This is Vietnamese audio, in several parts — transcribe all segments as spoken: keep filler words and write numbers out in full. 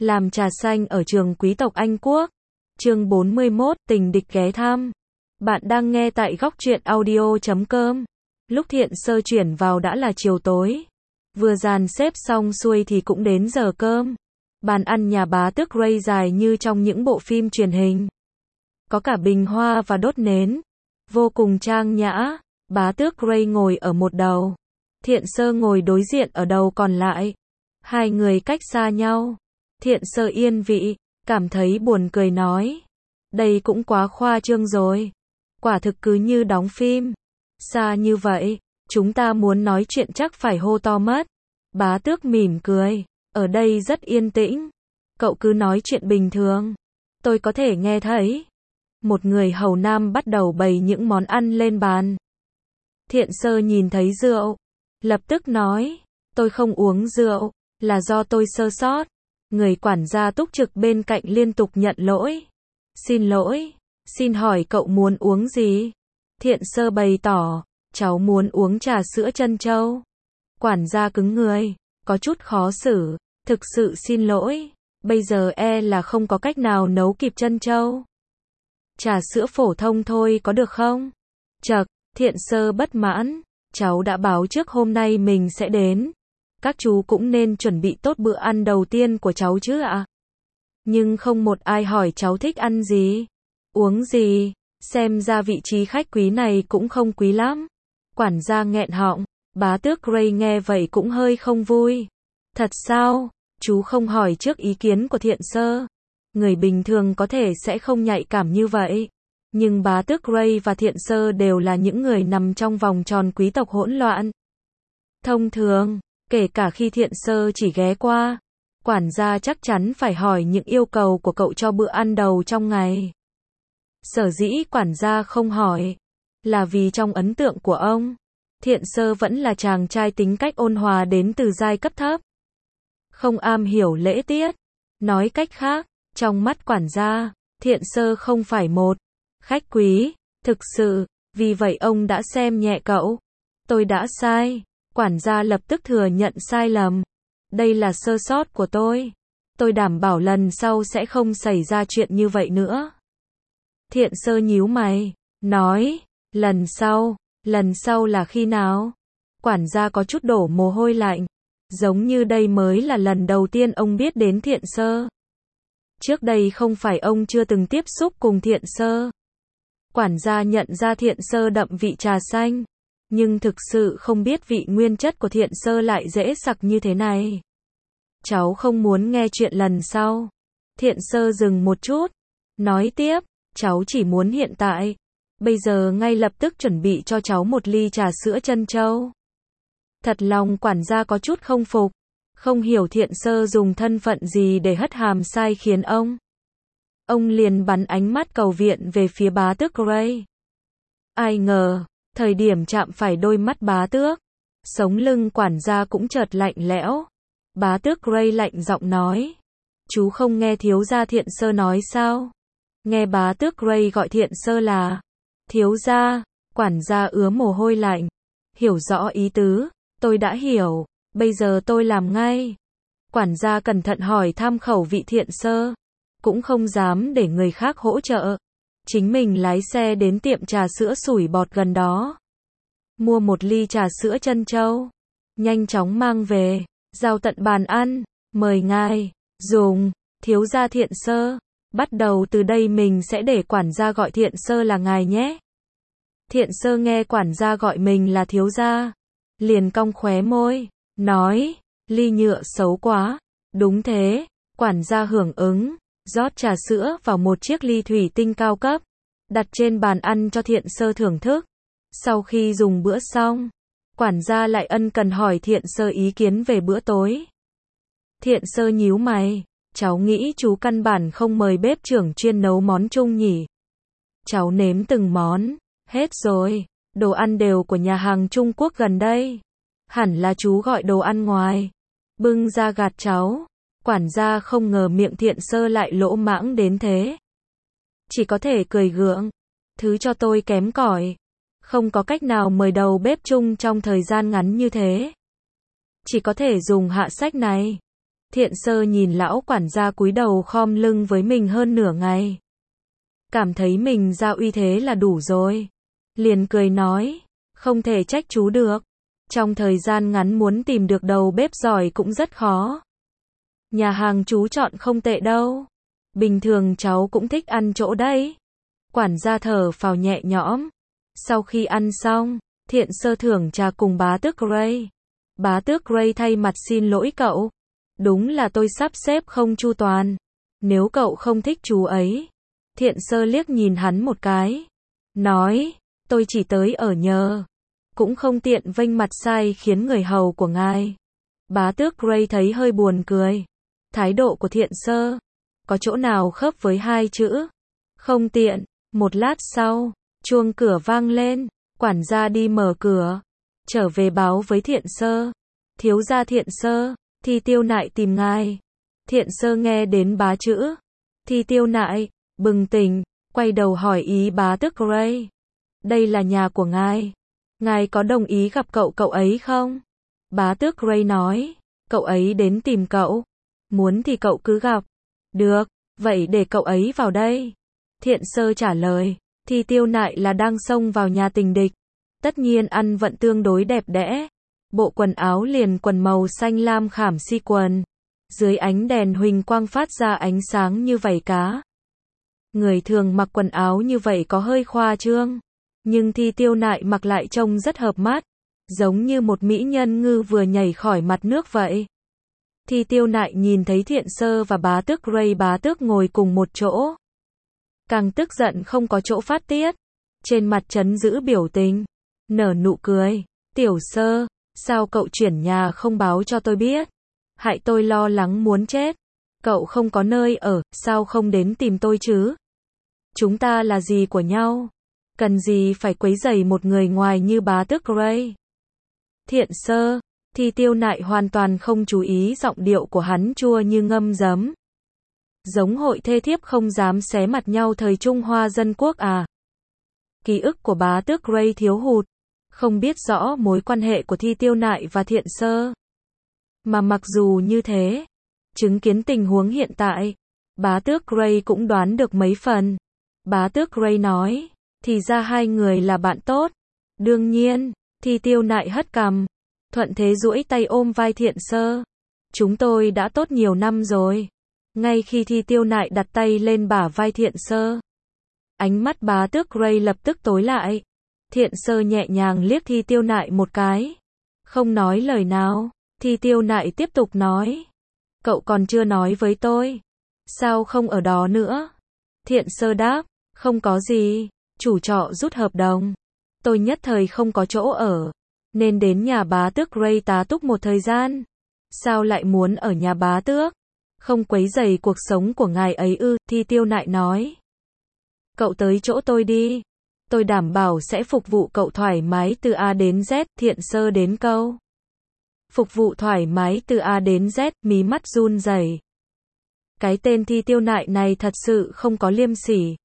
Làm trà xanh ở trường quý tộc Anh Quốc. Chương bốn mươi mốt, tình địch ghé thăm. Bạn đang nghe tại góc truyện audio chấm com. Lúc Thiện Sơ chuyển vào đã là chiều tối. Vừa dàn xếp xong xuôi thì cũng đến giờ cơm. Bàn ăn nhà bá tước Ray dài như trong những bộ phim truyền hình. Có cả bình hoa và đốt nến. Vô cùng trang nhã. Bá tước Ray ngồi ở một đầu. Thiện Sơ ngồi đối diện ở đầu còn lại. Hai người cách xa nhau. Thiện Sơ yên vị, cảm thấy buồn cười nói. Đây cũng quá khoa trương rồi. Quả thực cứ như đóng phim. Xa như vậy, chúng ta muốn nói chuyện chắc phải hô to mất. Bá tước mỉm cười. Ở đây rất yên tĩnh. Cậu cứ nói chuyện bình thường. Tôi có thể nghe thấy. Một người hầu nam bắt đầu bày những món ăn lên bàn. Thiện Sơ nhìn thấy rượu. Lập tức nói. Tôi không uống rượu. Là do tôi sơ sót. Người quản gia túc trực bên cạnh liên tục nhận lỗi. Xin lỗi. Xin hỏi cậu muốn uống gì? Thiện Sơ bày tỏ. Cháu muốn uống trà sữa trân châu. Quản gia cứng người. Có chút khó xử. Thực sự xin lỗi. Bây giờ e là không có cách nào nấu kịp trân châu. Trà sữa phổ thông thôi có được không? Chậc, Thiện Sơ bất mãn. Cháu đã báo trước hôm nay mình sẽ đến. Các chú cũng nên chuẩn bị tốt bữa ăn đầu tiên của cháu chứ ạ. Nhưng không một ai hỏi cháu thích ăn gì, uống gì, xem ra vị trí khách quý này cũng không quý lắm. Quản gia nghẹn họng, bá tước Ray nghe vậy cũng hơi không vui. Thật sao, chú không hỏi trước ý kiến của Thiện Sơ. Người bình thường có thể sẽ không nhạy cảm như vậy. Nhưng bá tước Ray và Thiện Sơ đều là những người nằm trong vòng tròn quý tộc hỗn loạn. Thông thường, kể cả khi Thiện Sơ chỉ ghé qua, quản gia chắc chắn phải hỏi những yêu cầu của cậu cho bữa ăn đầu trong ngày. Sở dĩ quản gia không hỏi, là vì trong ấn tượng của ông, Thiện Sơ vẫn là chàng trai tính cách ôn hòa đến từ giai cấp thấp. Không am hiểu lễ tiết. Nói cách khác, trong mắt quản gia, Thiện Sơ không phải một khách quý, thực sự, vì vậy ông đã xem nhẹ cậu. Tôi đã sai. Quản gia lập tức thừa nhận sai lầm. Đây là sơ sót của tôi. Tôi đảm bảo lần sau sẽ không xảy ra chuyện như vậy nữa. Thiện Sơ nhíu mày, nói, lần sau, lần sau là khi nào? Quản gia có chút đổ mồ hôi lạnh. Giống như đây mới là lần đầu tiên ông biết đến Thiện Sơ. Trước đây không phải ông chưa từng tiếp xúc cùng Thiện Sơ. Quản gia nhận ra Thiện Sơ đậm vị trà xanh. Nhưng thực sự không biết vị nguyên chất của Thiện Sơ lại dễ sặc như thế này. Cháu không muốn nghe chuyện lần sau. Thiện Sơ dừng một chút. Nói tiếp, cháu chỉ muốn hiện tại. Bây giờ ngay lập tức chuẩn bị cho cháu một ly trà sữa trân châu. Thật lòng quản gia có chút không phục. Không hiểu Thiện Sơ dùng thân phận gì để hất hàm sai khiến ông. Ông liền bắn ánh mắt cầu viện về phía bá tước Ray. Ai ngờ, thời điểm chạm phải đôi mắt bá tước, sống lưng quản gia cũng chợt lạnh lẽo. Bá tước Ray lạnh giọng nói. Chú không nghe thiếu gia Thiện Sơ nói sao? Nghe bá tước Ray gọi Thiện Sơ là thiếu gia, quản gia ứa mồ hôi lạnh. Hiểu rõ ý tứ, tôi đã hiểu, bây giờ tôi làm ngay. Quản gia cẩn thận hỏi thăm khẩu vị Thiện Sơ, cũng không dám để người khác hỗ trợ. Chính mình lái xe đến tiệm trà sữa sủi bọt gần đó. Mua một ly trà sữa trân châu. Nhanh chóng mang về, giao tận bàn ăn. Mời ngài, dùng, thiếu gia Thiện Sơ. Bắt đầu từ đây mình sẽ để quản gia gọi Thiện Sơ là ngài nhé. Thiện Sơ nghe quản gia gọi mình là thiếu gia. Liền cong khóe môi, nói, ly nhựa xấu quá. Đúng thế, quản gia hưởng ứng. Rót trà sữa vào một chiếc ly thủy tinh cao cấp, đặt trên bàn ăn cho Thiện Sơ thưởng thức. Sau khi dùng bữa xong, quản gia lại ân cần hỏi Thiện Sơ ý kiến về bữa tối. Thiện Sơ nhíu mày, cháu nghĩ chú căn bản không mời bếp trưởng chuyên nấu món chung nhỉ. Cháu nếm từng món, hết rồi, đồ ăn đều của nhà hàng Trung Quốc gần đây. Hẳn là chú gọi đồ ăn ngoài, bưng ra gạt cháu. Quản gia không ngờ miệng Thiện Sơ lại lỗ mãng đến thế. Chỉ có thể cười gượng. Thứ cho tôi kém cỏi. Không có cách nào mời đầu bếp chung trong thời gian ngắn như thế. Chỉ có thể dùng hạ sách này. Thiện Sơ nhìn lão quản gia cúi đầu khom lưng với mình hơn nửa ngày. Cảm thấy mình ra uy thế là đủ rồi. Liền cười nói, không thể trách chú được. Trong thời gian ngắn muốn tìm được đầu bếp giỏi cũng rất khó. Nhà hàng chú chọn không tệ đâu. Bình thường cháu cũng thích ăn chỗ đấy. Quản gia thở phào nhẹ nhõm. Sau khi ăn xong, Thiện Sơ thưởng trà cùng bá tước Gray. Bá tước Gray thay mặt xin lỗi cậu. Đúng là tôi sắp xếp không chu toàn. Nếu cậu không thích chú ấy. Thiện Sơ liếc nhìn hắn một cái. Nói, tôi chỉ tới ở nhờ. Cũng không tiện vênh mặt sai khiến người hầu của ngài. Bá tước Gray thấy hơi buồn cười. Thái độ của Thiện Sơ. Có chỗ nào khớp với hai chữ. Không tiện. Một lát sau, chuông cửa vang lên. Quản gia đi mở cửa. Trở về báo với Thiện Sơ. Thiếu gia Thiện Sơ. Thi Tiêu Nại tìm ngài. Thiện Sơ nghe đến bá chữ. Thi Tiêu Nại. Bừng tỉnh. Quay đầu hỏi ý bá tước Gray. Đây là nhà của ngài. Ngài có đồng ý gặp cậu cậu ấy không? Bá tước Gray nói. Cậu ấy đến tìm cậu. Muốn thì cậu cứ gặp. Được. Vậy để cậu ấy vào đây. Thiện Sơ trả lời. Thi Tiêu Nại là đang xông vào nhà tình địch. Tất nhiên ăn vận tương đối đẹp đẽ. Bộ quần áo liền quần màu xanh lam khảm si quần. Dưới ánh đèn huỳnh quang phát ra ánh sáng như vảy cá. Người thường mặc quần áo như vậy có hơi khoa trương. Nhưng Thi Tiêu Nại mặc lại trông rất hợp mắt. Giống như một mỹ nhân ngư vừa nhảy khỏi mặt nước vậy. Thi Tiêu Nại nhìn thấy Thiện Sơ và bá tước Gray bá tước ngồi cùng một chỗ. Càng tức giận không có chỗ phát tiết. Trên mặt trấn giữ biểu tình. Nở nụ cười. Tiểu Sơ, sao cậu chuyển nhà không báo cho tôi biết? Hại tôi lo lắng muốn chết. Cậu không có nơi ở, sao không đến tìm tôi chứ? Chúng ta là gì của nhau? Cần gì phải quấy rầy một người ngoài như bá tước Gray? Thiện Sơ, Thi Tiêu Nại hoàn toàn không chú ý giọng điệu của hắn chua như ngâm giấm. Giống hội thê thiếp không dám xé mặt nhau thời Trung Hoa dân quốc à? Ký ức của bá tước Gray thiếu hụt. Không biết rõ mối quan hệ của Thi Tiêu Nại và Thiện Sơ. Mà mặc dù như thế, chứng kiến tình huống hiện tại, bá tước Gray cũng đoán được mấy phần. Bá tước Gray nói, thì ra hai người là bạn tốt. Đương nhiên, Thi Tiêu Nại hất cằm, thuận thế duỗi tay ôm vai Thiện Sơ. Chúng tôi đã tốt nhiều năm rồi. Ngay khi Thi Tiêu Nại đặt tay lên bả vai Thiện Sơ, ánh mắt bá tước Gray lập tức tối lại. Thiện Sơ nhẹ nhàng liếc Thi Tiêu Nại một cái. Không nói lời nào. Thi Tiêu Nại tiếp tục nói. Cậu còn chưa nói với tôi. Sao không ở đó nữa? Thiện Sơ đáp. Không có gì. Chủ trọ rút hợp đồng. Tôi nhất thời không có chỗ ở. Nên đến nhà bá tước Gray tá túc một thời gian. Sao lại muốn ở nhà bá tước? Không quấy rầy cuộc sống của ngài ấy ư? Thi Tiêu Nại nói. Cậu tới chỗ tôi đi. Tôi đảm bảo sẽ phục vụ cậu thoải mái từ A đến Z. Thiện Sơ đến câu. Phục vụ thoải mái từ A đến Z, mí mắt run rẩy. Cái tên Thi Tiêu Nại này thật sự không có liêm sỉ.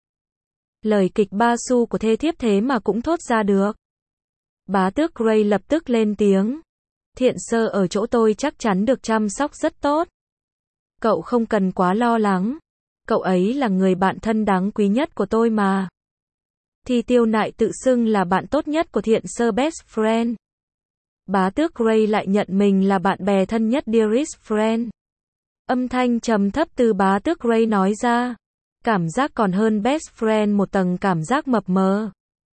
Lời kịch ba xu của thê thiếp thế mà cũng thốt ra được. Bá tước Gray lập tức lên tiếng. Thiện Sơ ở chỗ tôi chắc chắn được chăm sóc rất tốt. Cậu không cần quá lo lắng. Cậu ấy là người bạn thân đáng quý nhất của tôi mà. Thi Tiêu Nại tự xưng là bạn tốt nhất của Thiện Sơ, best friend. Bá tước Gray lại nhận mình là bạn bè thân nhất, dearest friend. Âm thanh trầm thấp từ bá tước Gray nói ra. Cảm giác còn hơn best friend một tầng, cảm giác mập mờ.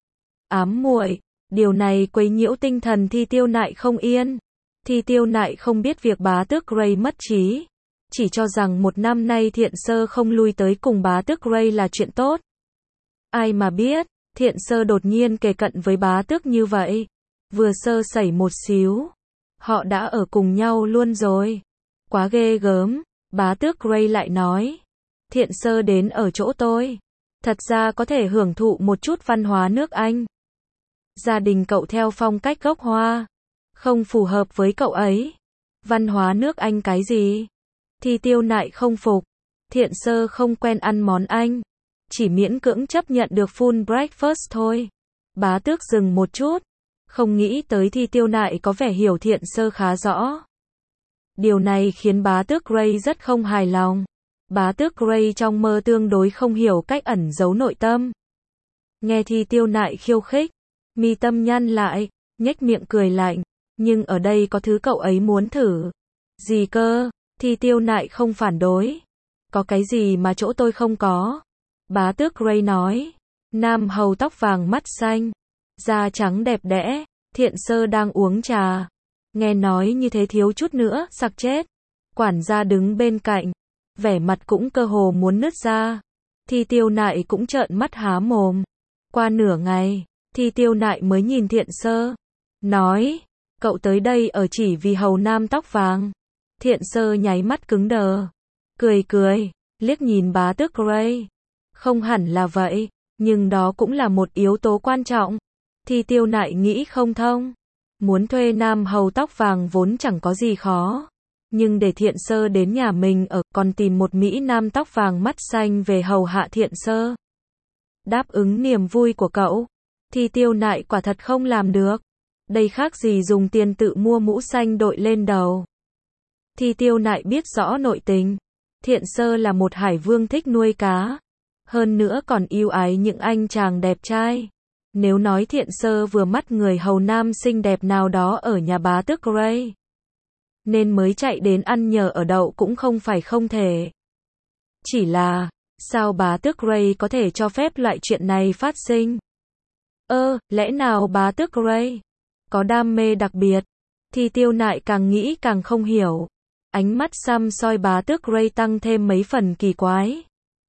Ám muội. Điều này quấy nhiễu tinh thần Thi Tiêu Nại không yên. Thi Tiêu Nại không biết việc bá tước Gray mất trí. Chỉ cho rằng một năm nay Thiện Sơ không lui tới cùng bá tước Gray là chuyện tốt. Ai mà biết, Thiện Sơ đột nhiên kề cận với bá tước như vậy. Vừa sơ sẩy một xíu. Họ đã ở cùng nhau luôn rồi. Quá ghê gớm. Bá tước Gray lại nói. Thiện Sơ đến ở chỗ tôi. Thật ra có thể hưởng thụ một chút văn hóa nước Anh. Gia đình cậu theo phong cách gốc Hoa. Không phù hợp với cậu ấy. Văn hóa nước Anh cái gì? Thi Tiêu Nại không phục. Thiện Sơ không quen ăn món Anh. Chỉ miễn cưỡng chấp nhận được full breakfast thôi. Bá tước dừng một chút. Không nghĩ tới Thi Tiêu Nại có vẻ hiểu Thiện Sơ khá rõ. Điều này khiến bá tước Gray rất không hài lòng. Bá tước Gray trong mơ tương đối không hiểu cách ẩn giấu nội tâm. Nghe Thi Tiêu Nại khiêu khích, mi tâm nhăn lại, nhếch miệng cười lạnh, nhưng ở đây có thứ cậu ấy muốn thử. Gì cơ? Thi Tiêu Nại không phản đối. Có cái gì mà chỗ tôi không có? Bá tước Gray nói. Nam hầu tóc vàng mắt xanh, da trắng đẹp đẽ, Thiện Sơ đang uống trà. Nghe nói như thế thiếu chút nữa sặc chết. Quản gia đứng bên cạnh, vẻ mặt cũng cơ hồ muốn nứt ra. Thi Tiêu Nại cũng trợn mắt há mồm. Qua nửa ngày, Thi Tiêu Nại mới nhìn Thiện Sơ, nói, cậu tới đây ở chỉ vì hầu nam tóc vàng. Thiện Sơ nháy mắt cứng đờ, cười cười, liếc nhìn bá tước Gray. Không hẳn là vậy, nhưng đó cũng là một yếu tố quan trọng. Thi Tiêu Nại nghĩ không thông. Muốn thuê nam hầu tóc vàng vốn chẳng có gì khó. Nhưng để Thiện Sơ đến nhà mình ở, còn tìm một Mỹ nam tóc vàng mắt xanh về hầu hạ Thiện Sơ. Đáp ứng niềm vui của cậu, Thi Tiêu Nại quả thật không làm được. Đây khác gì dùng tiền tự mua mũ xanh đội lên đầu. Thi Tiêu Nại biết rõ nội tình. Thiện Sơ là một hải vương thích nuôi cá. Hơn nữa còn yêu ái những anh chàng đẹp trai. Nếu nói Thiện Sơ vừa mắt người hầu nam xinh đẹp nào đó ở nhà bá tước Gray, nên mới chạy đến ăn nhờ ở đậu cũng không phải không thể. Chỉ là, sao bá tước Gray có thể cho phép loại chuyện này phát sinh? Ơ, lẽ nào bá tước Gray có đam mê đặc biệt? Thi Tiêu Nại càng nghĩ càng không hiểu. Ánh mắt xăm soi bá tước Gray tăng thêm mấy phần kỳ quái.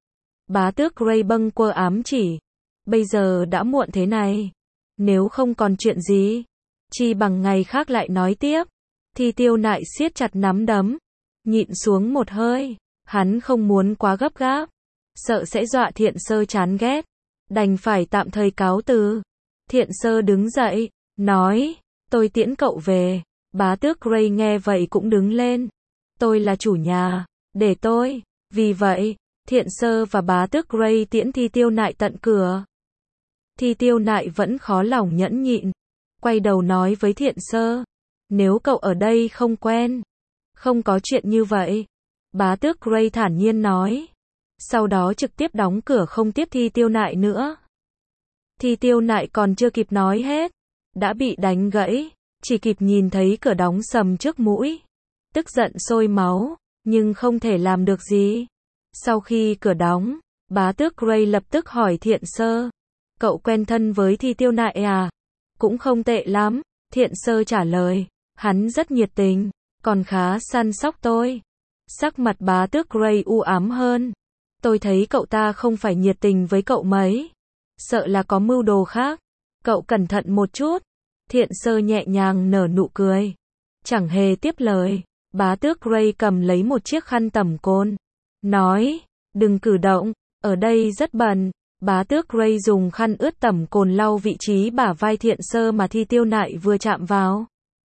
Bá tước Gray bâng quơ ám chỉ. Bây giờ đã muộn thế này. Nếu không còn chuyện gì, chi bằng ngày khác lại nói tiếp. Thi Tiêu Nại siết chặt nắm đấm, nhịn xuống một hơi. Hắn không muốn quá gấp gáp, sợ sẽ dọa Thiện Sơ chán ghét. Đành phải tạm thời cáo từ. Thiện Sơ đứng dậy, nói, tôi tiễn cậu về. Bá tước Gray nghe vậy cũng đứng lên. Tôi là chủ nhà, để tôi. Vì vậy, Thiện Sơ và bá tước Gray tiễn Thi Tiêu Nại tận cửa. Thi Tiêu Nại vẫn khó lòng nhẫn nhịn, quay đầu nói với Thiện Sơ, nếu cậu ở đây không quen, không có chuyện như vậy. Bá tước Gray thản nhiên nói. Sau đó trực tiếp đóng cửa không tiếp Thi Tiêu Nại nữa. Thi Tiêu Nại còn chưa kịp nói hết, đã bị đánh gãy, chỉ kịp nhìn thấy cửa đóng sầm trước mũi. Tức giận sôi máu, nhưng không thể làm được gì. Sau khi cửa đóng, bá tước Gray lập tức hỏi Thiện Sơ, cậu quen thân với Thi Tiêu Nại à? Cũng không tệ lắm, Thiện Sơ trả lời, hắn rất nhiệt tình, còn khá săn sóc tôi. Sắc mặt bá tước Gray u ám hơn. Tôi thấy cậu ta không phải nhiệt tình với cậu mấy. Sợ là có mưu đồ khác. Cậu cẩn thận một chút. Thiện Sơ nhẹ nhàng nở nụ cười. Chẳng hề tiếp lời. Bá tước Gray cầm lấy một chiếc khăn tẩm cồn. Nói, đừng cử động, ở đây rất bẩn. Bá tước Gray dùng khăn ướt tẩm cồn lau vị trí bả vai Thiện Sơ mà Thi Tiêu Nại vừa chạm vào.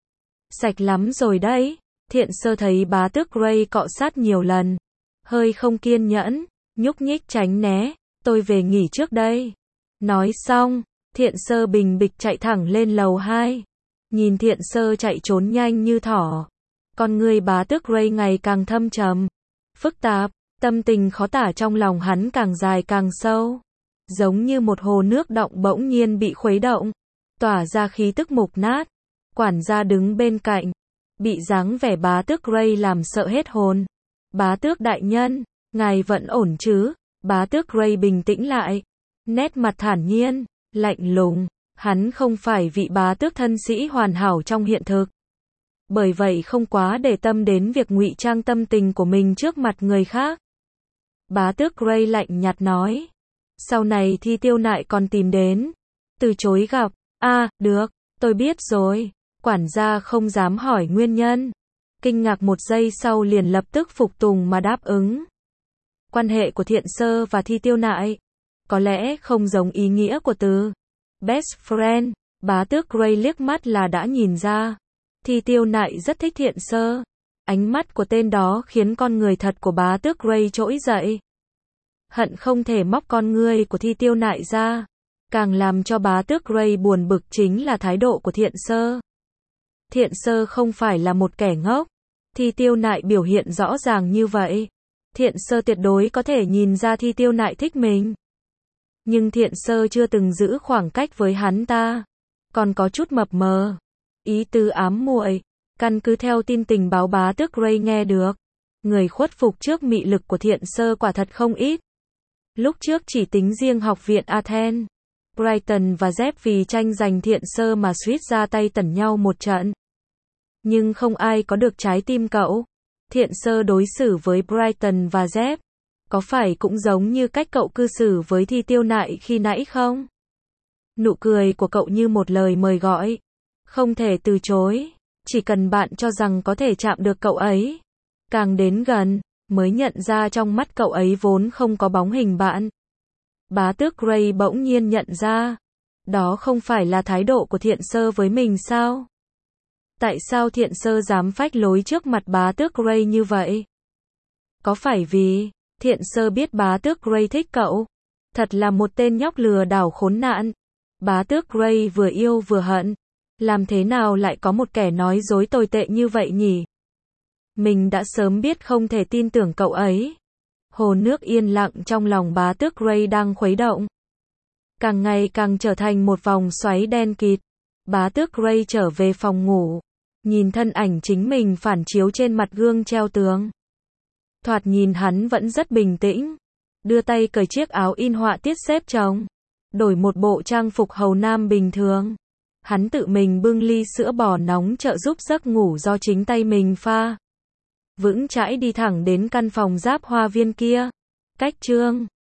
Sạch lắm rồi đấy. Thiện Sơ thấy bá tước Gray cọ sát nhiều lần. Hơi không kiên nhẫn, nhúc nhích tránh né. Tôi về nghỉ trước đây. Nói xong, Thiện Sơ bình bịch chạy thẳng lên lầu hai. Nhìn Thiện Sơ chạy trốn nhanh như thỏ. Con người bá tước Gray ngày càng thâm trầm, phức tạp, tâm tình khó tả trong lòng hắn càng dài càng sâu. Giống như một hồ nước đọng bỗng nhiên bị khuấy động, tỏa ra khí tức mục nát. Quản gia đứng bên cạnh, bị dáng vẻ bá tước Gray làm sợ hết hồn. Bá tước đại nhân, ngài vẫn ổn chứ? Bá tước Gray bình tĩnh lại, nét mặt thản nhiên, lạnh lùng. Hắn không phải vị bá tước thân sĩ hoàn hảo trong hiện thực. Bởi vậy không quá để tâm đến việc ngụy trang tâm tình của mình trước mặt người khác. Bá tước Gray lạnh nhạt nói. Sau này Thi Tiêu Nại còn tìm đến. Từ chối gặp. A, à, được, tôi biết rồi. Quản gia không dám hỏi nguyên nhân. Kinh ngạc một giây sau liền lập tức phục tùng mà đáp ứng. Quan hệ của Thiện Sơ và Thi Tiêu Nại có lẽ không giống ý nghĩa của từ best friend. Bá tước Gray liếc mắt là đã nhìn ra. Thi Tiêu Nại rất thích Thiện Sơ. Ánh mắt của tên đó khiến con người thật của bá tước Gray trỗi dậy. Hận không thể móc con ngươi của Thi Tiêu Nại ra. Càng làm cho bá tước Gray buồn bực chính là thái độ của Thiện Sơ. Thiện Sơ không phải là một kẻ ngốc. Thi Tiêu Nại biểu hiện rõ ràng như vậy. Thiện Sơ tuyệt đối có thể nhìn ra Thi Tiêu Nại thích mình. Nhưng Thiện Sơ chưa từng giữ khoảng cách với hắn ta. Còn có chút mập mờ. Ý tứ ám muội. Căn cứ theo tin tình báo bá tước Gray nghe được. Người khuất phục trước mị lực của Thiện Sơ quả thật không ít. Lúc trước chỉ tính riêng học viện Athens, Brighton và Zep vì tranh giành Thiện Sơ mà suýt ra tay tẩn nhau một trận. Nhưng không ai có được trái tim cậu. Thiện Sơ đối xử với Brighton và Zep, có phải cũng giống như cách cậu cư xử với Thi Tiêu Nại khi nãy không? Nụ cười của cậu như một lời mời gọi. Không thể từ chối. Chỉ cần bạn cho rằng có thể chạm được cậu ấy. Càng đến gần, mới nhận ra trong mắt cậu ấy vốn không có bóng hình bạn. Bá tước Gray bỗng nhiên nhận ra. Đó không phải là thái độ của Thiện Sơ với mình sao? Tại sao Thiện Sơ dám phách lối trước mặt bá tước Gray như vậy? Có phải vì Thiện Sơ biết bá tước Gray thích cậu? Thật là một tên nhóc lừa đảo khốn nạn. Bá tước Gray vừa yêu vừa hận. Làm thế nào lại có một kẻ nói dối tồi tệ như vậy nhỉ? Mình đã sớm biết không thể tin tưởng cậu ấy. Hồ nước yên lặng trong lòng bá tước Gray đang khuấy động. Càng ngày càng trở thành một vòng xoáy đen kịt. Bá tước Gray trở về phòng ngủ. Nhìn thân ảnh chính mình phản chiếu trên mặt gương treo tường. Thoạt nhìn hắn vẫn rất bình tĩnh. Đưa tay cởi chiếc áo in họa tiết xếp chồng. Đổi một bộ trang phục hầu nam bình thường. Hắn tự mình bưng ly sữa bò nóng trợ giúp giấc ngủ do chính tay mình pha. Vững chãi đi thẳng đến căn phòng giáp hoa viên kia. Cách chương